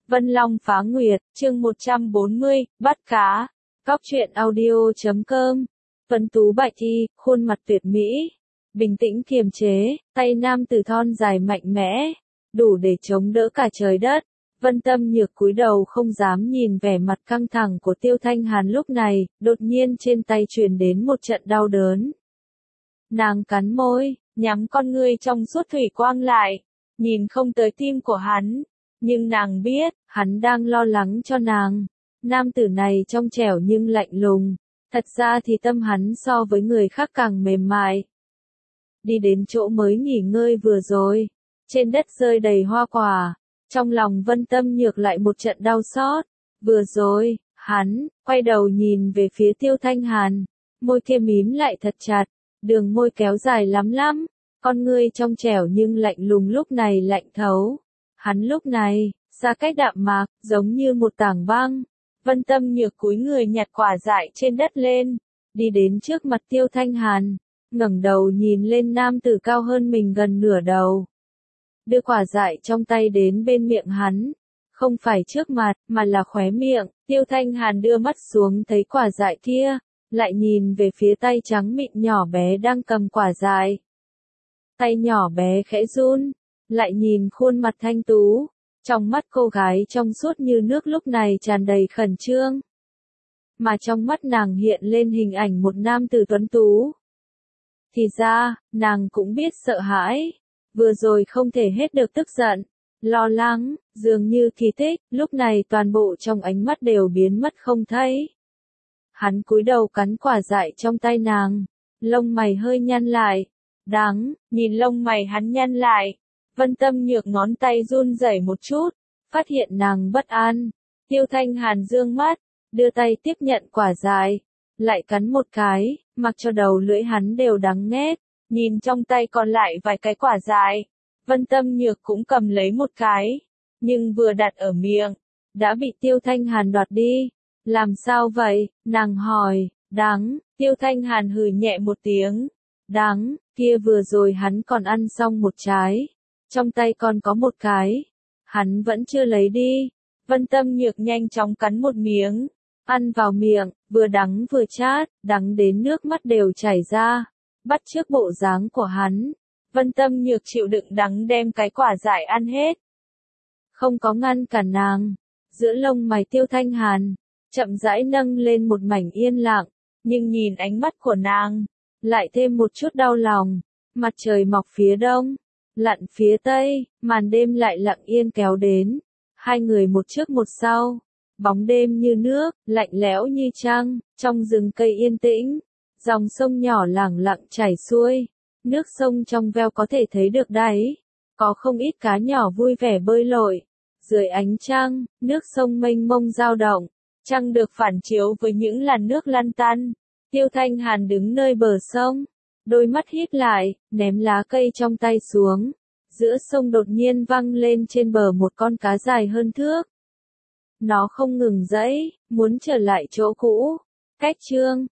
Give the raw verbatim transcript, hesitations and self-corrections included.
Vân Long Phá Nguyệt, chương một trăm bốn mươi, bắt cá. Góc truyện audio chấm com. Vân Tú Bạch Thi, khuôn mặt tuyệt mỹ, bình tĩnh kiềm chế, tay nam tử thon dài mạnh mẽ, đủ để chống đỡ cả trời đất. Vân Tâm Nhược cúi đầu không dám nhìn vẻ mặt căng thẳng của Tiêu Thanh Hàn lúc này, đột nhiên trên tay truyền đến một trận đau đớn. Nàng cắn môi, nhắm con ngươi trong suốt thủy quang lại, nhìn không tới tim của hắn, nhưng nàng biết, hắn đang lo lắng cho nàng. Nam tử này trong trẻo nhưng lạnh lùng, thật ra thì tâm hắn so với người khác càng mềm mại. Đi đến chỗ mới nghỉ ngơi vừa rồi, trên đất rơi đầy hoa quả, trong lòng Vân Tâm Nhược lại một trận đau xót. Vừa rồi, hắn quay đầu nhìn về phía Tiêu Thanh Hàn, môi kia mím lại thật chặt, đường môi kéo dài lắm lắm, con ngươi trong trẻo nhưng lạnh lùng lúc này lạnh thấu. Hắn lúc này, xa cách đạm mạc, giống như một tảng băng. Vân Tâm Nhược cúi người nhặt quả dại trên đất lên, đi đến trước mặt Tiêu Thanh Hàn, ngẩng đầu nhìn lên nam tử cao hơn mình gần nửa đầu. Đưa quả dại trong tay đến bên miệng hắn, không phải trước mặt, mà là khóe miệng. Tiêu Thanh Hàn đưa mắt xuống thấy quả dại kia, lại nhìn về phía tay trắng mịn nhỏ bé đang cầm quả dại. Tay nhỏ bé khẽ run, lại nhìn khuôn mặt thanh tú, trong mắt cô gái trong suốt như nước lúc này tràn đầy khẩn trương. Mà trong mắt nàng hiện lên hình ảnh một nam tử tuấn tú. Thì ra, nàng cũng biết sợ hãi, vừa rồi không thể hết được tức giận, lo lắng, dường như kỳ tích, lúc này toàn bộ trong ánh mắt đều biến mất không thấy. Hắn cúi đầu cắn quả dại trong tay nàng, lông mày hơi nhăn lại, đáng, nhìn lông mày hắn nhăn lại. Vân Tâm Nhược ngón tay run rẩy một chút, phát hiện nàng bất an. Tiêu Thanh Hàn dương mắt, đưa tay tiếp nhận quả dại, lại cắn một cái, mặc cho đầu lưỡi hắn đều đắng nghét. Nhìn trong tay còn lại vài cái quả dại, Vân Tâm Nhược cũng cầm lấy một cái, nhưng vừa đặt ở miệng, đã bị Tiêu Thanh Hàn đoạt đi. Làm sao vậy? Nàng hỏi. Đắng. Tiêu Thanh Hàn hừ nhẹ một tiếng. Đắng, kia vừa rồi hắn còn ăn xong một trái, trong tay còn có một cái, hắn vẫn chưa lấy đi. Vân Tâm Nhược nhanh chóng cắn một miếng, ăn vào miệng, vừa đắng vừa chát, đắng đến nước mắt đều chảy ra. Bắt chước bộ dáng của hắn, Vân Tâm Nhược chịu đựng đắng đem cái quả dại ăn hết. Không có ngăn cản nàng, giữa lông mày Tiêu Thanh Hàn, chậm rãi nâng lên một mảnh yên lặng, nhưng nhìn ánh mắt của nàng, lại thêm một chút đau lòng. Mặt trời mọc phía đông, lặn phía tây, màn đêm lại lặng yên kéo đến. Hai người một trước một sau, bóng đêm như nước, lạnh lẽo như trăng, trong rừng cây yên tĩnh. Dòng sông nhỏ lẳng lặng chảy xuôi, nước sông trong veo có thể thấy được đáy, có không ít cá nhỏ vui vẻ bơi lội. Dưới ánh trăng, nước sông mênh mông dao động, trăng được phản chiếu với những làn nước lăn tăn. Tiêu Thanh Hàn đứng nơi bờ sông, đôi mắt híp lại, ném lá cây trong tay xuống. Giữa sông đột nhiên văng lên trên bờ một con cá dài hơn thước. Nó không ngừng giãy, muốn trở lại chỗ cũ. Cách chương